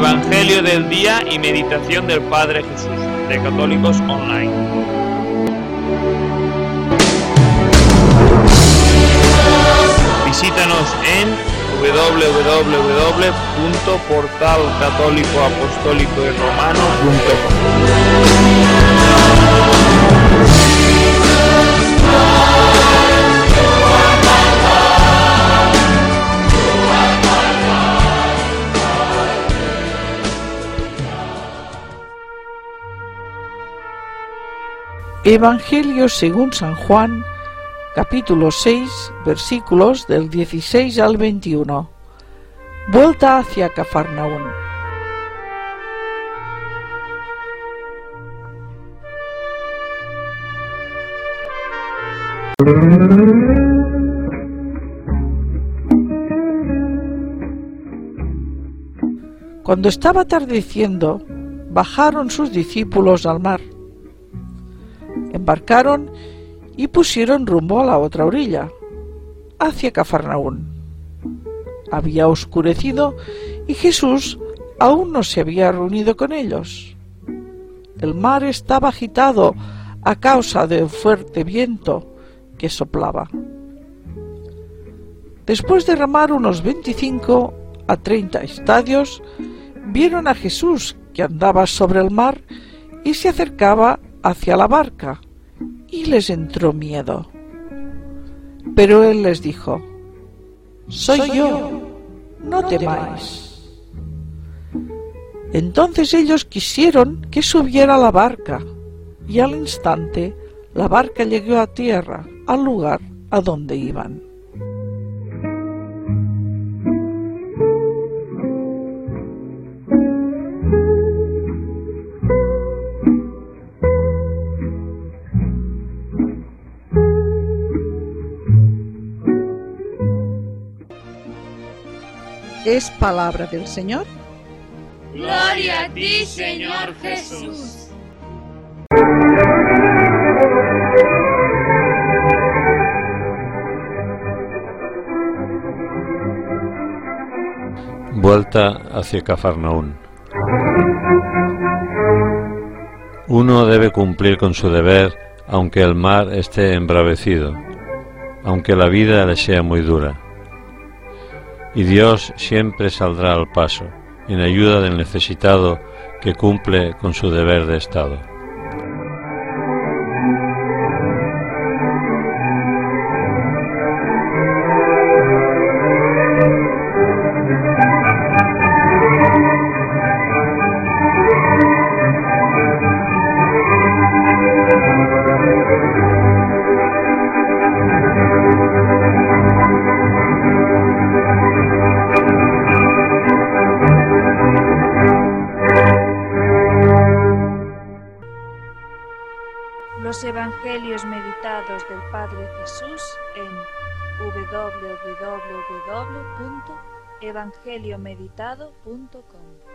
Evangelio del día y meditación del Padre Jesús, de Católicos Online. Visítanos en www.portalcatólicoapostólicoyromano.com. Evangelio según San Juan, capítulo 6, versículos del 16 al 21. Vuelta hacia Cafarnaún. Cuando estaba atardeciendo, bajaron sus discípulos al mar. Embarcaron y pusieron rumbo a la otra orilla, hacia Cafarnaún. Había oscurecido y Jesús aún no se había reunido con ellos. El mar estaba agitado a causa del fuerte viento que soplaba. Después de remar unos 25 a 30 estadios, vieron a Jesús que andaba sobre el mar y se acercaba hacia la barca, y les entró miedo. Pero él les dijo: «Soy yo, no temáis». Entonces ellos quisieron que subiera a la barca, y al instante la barca llegó a tierra, al lugar a donde iban. Es palabra del Señor. Gloria a ti, Señor Jesús. Vuelta hacia Cafarnaún. Uno debe cumplir con su deber aunque el mar esté embravecido, aunque la vida le sea muy dura. Y Dios siempre saldrá al paso, en ayuda del necesitado que cumple con su deber de Estado. Los Evangelios meditados del Padre Jesús en www.evangeliomeditado.com.